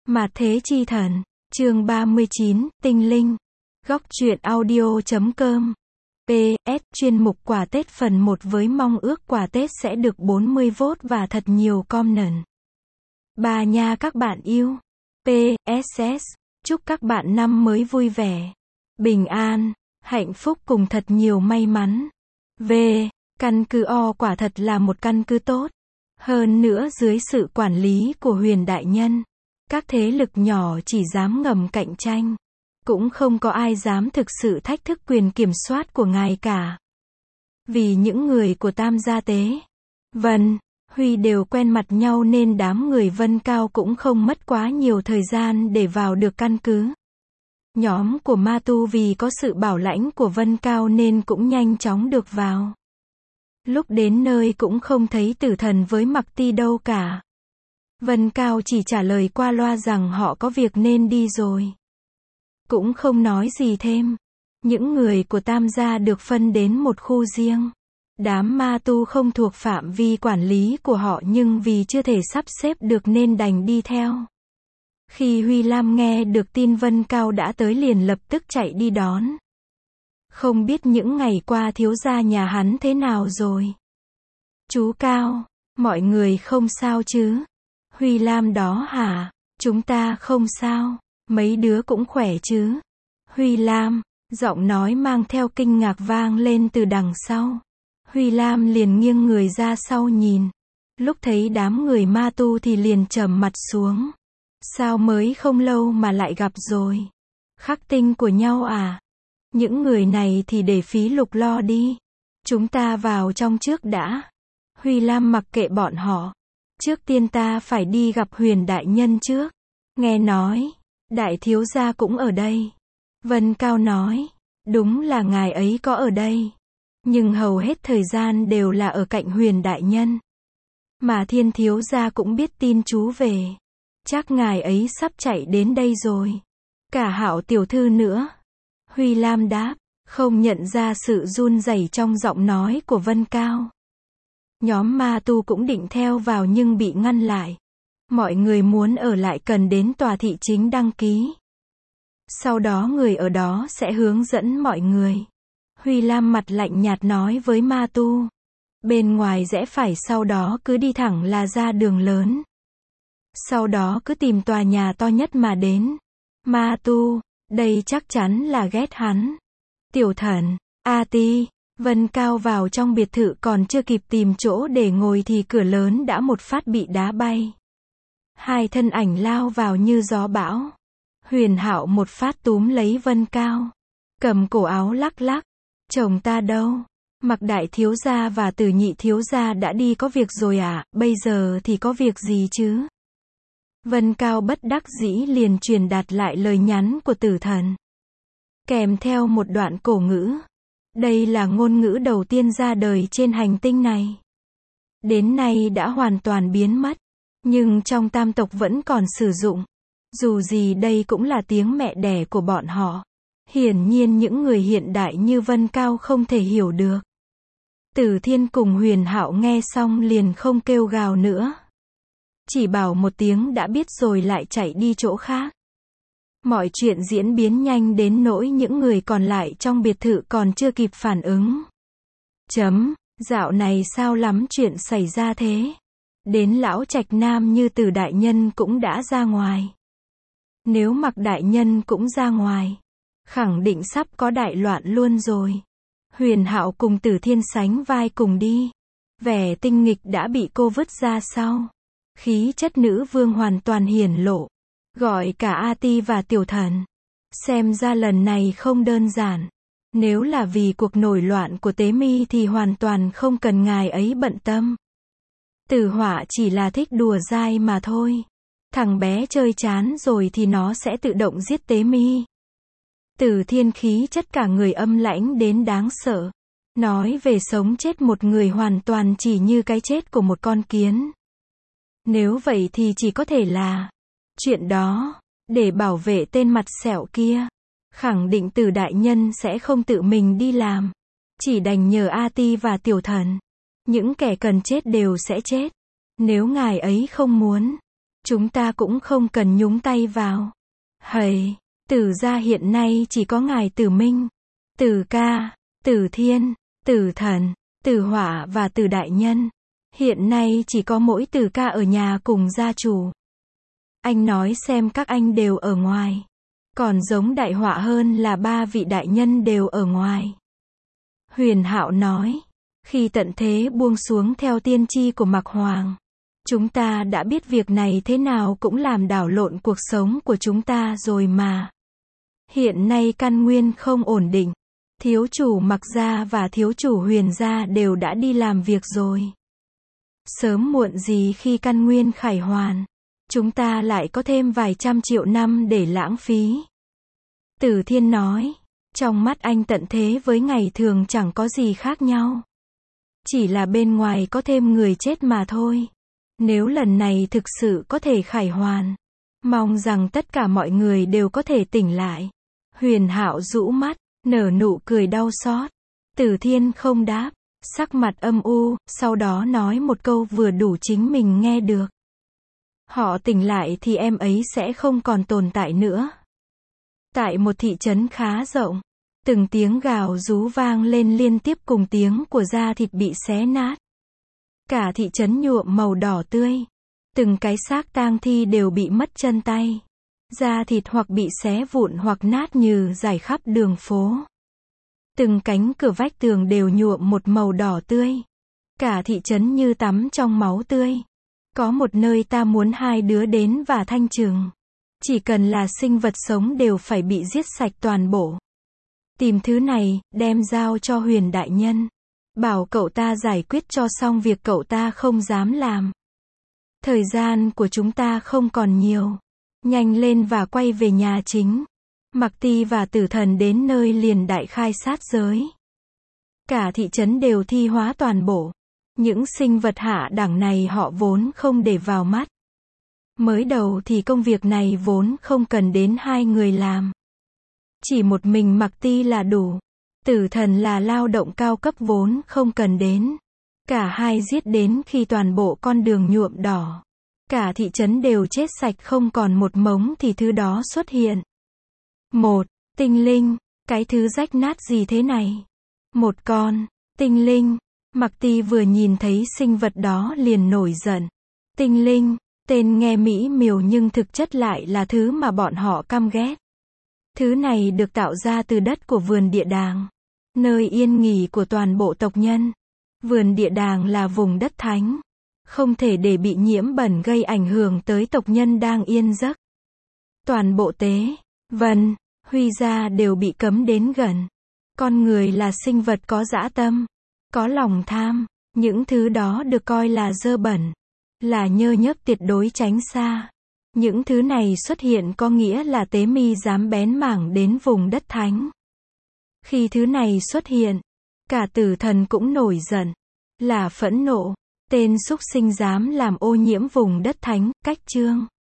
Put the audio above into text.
Mạt Thế Chi Thần, chương 39, Tinh Linh. Góc truyện audio.com. PS, chuyên mục quà Tết phần 1 với mong ước quà Tết sẽ được 40 vote và thật nhiều comment. Bà nha các bạn yêu. PSS, chúc các bạn năm mới vui vẻ, bình an, hạnh phúc cùng thật nhiều may mắn. V, căn cứ O quả thật là một căn cứ tốt. Hơn nữa dưới sự quản lý của Huyền Đại Nhân, các thế lực nhỏ chỉ dám ngầm cạnh tranh. Cũng không có ai dám thực sự thách thức quyền kiểm soát của ngài cả. Vì những người của Tam Gia Tế, Vân, Huy đều quen mặt nhau nên đám người Vân Cao cũng không mất quá nhiều thời gian để vào được căn cứ. Nhóm của Ma Tu vì có sự bảo lãnh của Vân Cao nên cũng nhanh chóng được vào. Lúc đến nơi cũng không thấy Tử Thần với Mặc Ti đâu cả. Vân Cao chỉ trả lời qua loa rằng họ có việc nên đi rồi. Cũng không nói gì thêm. Những người của Tam gia được phân đến một khu riêng. Đám ma tu không thuộc phạm vi quản lý của họ nhưng vì chưa thể sắp xếp được nên đành đi theo. Khi Huy Lam nghe được tin Vân Cao đã tới liền lập tức chạy đi đón. Không biết những ngày qua thiếu gia nhà hắn thế nào rồi? Chú Cao, mọi người không sao chứ? Huy Lam đó hả? Chúng ta không sao. Mấy đứa cũng khỏe chứ? Huy Lam, giọng nói mang theo kinh ngạc vang lên từ đằng sau. Huy Lam liền nghiêng người ra sau nhìn. Lúc thấy đám người ma tu thì liền trầm mặt xuống. Sao mới không lâu mà lại gặp rồi? Khắc tinh của nhau à? Những người này thì để phí lục lo đi. Chúng ta vào trong trước đã. Huy Lam mặc kệ bọn họ. Trước tiên ta phải đi gặp Huyền Đại Nhân trước. Nghe nói, Đại thiếu gia cũng ở đây. Vân Cao nói, đúng là ngài ấy có ở đây. Nhưng hầu hết thời gian đều là ở cạnh Huyền Đại Nhân. Mà Thiên thiếu gia cũng biết tin chú về. Chắc ngài ấy sắp chạy đến đây rồi. Cả Hạo tiểu thư nữa. Huy Lam đáp, không nhận ra sự run rẩy trong giọng nói của Vân Cao. Nhóm ma tu cũng định theo vào nhưng bị ngăn lại. Mọi người muốn ở lại cần đến tòa thị chính đăng ký. Sau đó người ở đó sẽ hướng dẫn mọi người. Huy Lam mặt lạnh nhạt nói với ma tu. Bên ngoài rẽ phải sau đó cứ đi thẳng là ra đường lớn. Sau đó cứ tìm tòa nhà to nhất mà đến. Ma tu, đây chắc chắn là ghét hắn. Tiểu Thần, A Ti, Vân Cao vào trong biệt thự còn chưa kịp tìm chỗ để ngồi thì cửa lớn đã một phát bị đá bay. Hai thân ảnh lao vào như gió bão. Huyền Hạo một phát túm lấy Vân Cao. Cầm cổ áo lắc lắc. Chồng ta đâu? Mặc Đại thiếu gia và Tử Nhị thiếu gia đã đi có việc rồi à? Bây giờ thì có việc gì chứ? Vân Cao bất đắc dĩ liền truyền đạt lại lời nhắn của Tử Thần. Kèm theo một đoạn cổ ngữ. Đây là ngôn ngữ đầu tiên ra đời trên hành tinh này. Đến nay đã hoàn toàn biến mất. Nhưng trong Tam tộc vẫn còn sử dụng. Dù gì đây cũng là tiếng mẹ đẻ của bọn họ. Hiển nhiên những người hiện đại như Vân Cao không thể hiểu được. Tử Thiên cùng Huyền Hạo nghe xong liền không kêu gào nữa. Chỉ bảo một tiếng đã biết rồi lại chạy đi chỗ khác. Mọi chuyện diễn biến nhanh đến nỗi những người còn lại trong biệt thự còn chưa kịp phản ứng. Dạo này sao lắm chuyện xảy ra thế? Đến lão Trạch Nam như Tử Đại Nhân cũng đã ra ngoài. Nếu Mặc Đại Nhân cũng ra ngoài, khẳng định sắp có đại loạn luôn rồi. Huyền Hạo cùng Tử Thiên sánh vai cùng đi. Vẻ tinh nghịch đã bị cô vứt ra sau. Khí chất nữ vương hoàn toàn hiển lộ. Gọi cả A Ti và Tiểu Thần. Xem ra lần này không đơn giản. Nếu là vì cuộc nổi loạn của Tế Mi thì hoàn toàn không cần ngài ấy bận tâm. Tử Họa chỉ là thích đùa dai mà thôi. Thằng bé chơi chán rồi thì nó sẽ tự động giết Tế Mi. Tử Thiên khí chất cả người âm lãnh đến đáng sợ. Nói về sống chết một người hoàn toàn chỉ như cái chết của một con kiến. Nếu vậy thì chỉ có thể là chuyện đó, để bảo vệ tên mặt sẹo kia. Khẳng định Tử Đại Nhân sẽ không tự mình đi làm. Chỉ đành nhờ A Ti và Tiểu Thần. Những kẻ cần chết đều sẽ chết. Nếu ngài ấy không muốn. chúng ta cũng không cần nhúng tay vào. Hầy, Tử gia hiện nay chỉ có ngài Tử Minh, Tử Ca, Tử Thiên, Tử Thần, Tử Hỏa và Tử Đại Nhân. Hiện nay chỉ có mỗi Tử Ca ở nhà cùng gia chủ. Anh nói xem các anh đều ở ngoài. Còn giống đại họa hơn là 3 vị đại nhân đều ở ngoài. Huyền Hạo nói, khi tận thế buông xuống theo tiên tri của Mạc Hoàng, chúng ta đã biết việc này thế nào cũng làm đảo lộn cuộc sống của chúng ta rồi mà. Hiện nay căn nguyên không ổn định. Thiếu chủ Mạc gia và thiếu chủ Huyền gia đều đã đi làm việc rồi. Sớm muộn gì khi căn nguyên khải hoàn, chúng ta lại có thêm vài trăm triệu năm để lãng phí. Tử Thiên nói, trong mắt anh tận thế với ngày thường chẳng có gì khác nhau. Chỉ là bên ngoài có thêm người chết mà thôi. Nếu lần này thực sự có thể khải hoàn, mong rằng tất cả mọi người đều có thể tỉnh lại. Huyền Hạo rũ mắt, nở nụ cười đau xót. Tử Thiên không đáp, sắc mặt âm u, sau đó nói một câu vừa đủ chính mình nghe được. Họ tỉnh lại thì em ấy sẽ không còn tồn tại nữa. Tại một thị trấn khá rộng, từng tiếng gào rú vang lên liên tiếp cùng tiếng của da thịt bị xé nát. Cả thị trấn nhuộm màu đỏ tươi. Từng cái xác tang thi đều bị mất chân tay. Da thịt hoặc bị xé vụn hoặc nát như rải khắp đường phố. Từng cánh cửa vách tường đều nhuộm một màu đỏ tươi. Cả thị trấn như tắm trong máu tươi. Có một nơi ta muốn hai đứa đến và thanh trừng. Chỉ cần là sinh vật sống đều phải bị giết sạch toàn bộ. Tìm thứ này, đem giao cho Huyền đại nhân. Bảo cậu ta giải quyết cho xong việc cậu ta không dám làm. Thời gian của chúng ta không còn nhiều. Nhanh lên và quay về nhà chính. Mạc Ti và Tử Thần đến nơi liền đại khai sát giới. Cả thị trấn đều thi hóa toàn bộ. Những sinh vật hạ đẳng này họ vốn không để vào mắt. Mới đầu thì công việc này vốn không cần đến hai người làm. Chỉ một mình Mạc Ti là đủ. Tử Thần là lao động cao cấp vốn không cần đến. Cả hai giết đến khi toàn bộ con đường nhuộm đỏ. Cả thị trấn đều chết sạch không còn một mống thì thứ đó xuất hiện. Một tinh linh, cái thứ rách nát gì thế này? Một con tinh linh. Mạc Ti vừa nhìn thấy sinh vật đó liền nổi giận. Tinh linh, tên nghe mỹ miều nhưng thực chất lại là thứ mà bọn họ căm ghét. Thứ này được tạo ra từ đất của vườn địa đàng, nơi yên nghỉ của toàn bộ tộc nhân. Vườn địa đàng là vùng đất thánh, không thể để bị nhiễm bẩn gây ảnh hưởng tới tộc nhân đang yên giấc. Toàn bộ Tế, Vân, Huy gia đều bị cấm đến gần. Con người là sinh vật có dã tâm, có lòng tham, những thứ đó được coi là dơ bẩn, là nhơ nhớp tuyệt đối tránh xa. Những thứ này xuất hiện có nghĩa là Tế Mi dám bén mảng đến vùng đất thánh. Khi thứ này xuất hiện, cả Tử Thần cũng nổi giận, là phẫn nộ. Tên súc sinh dám làm ô nhiễm vùng đất thánh, cách chương.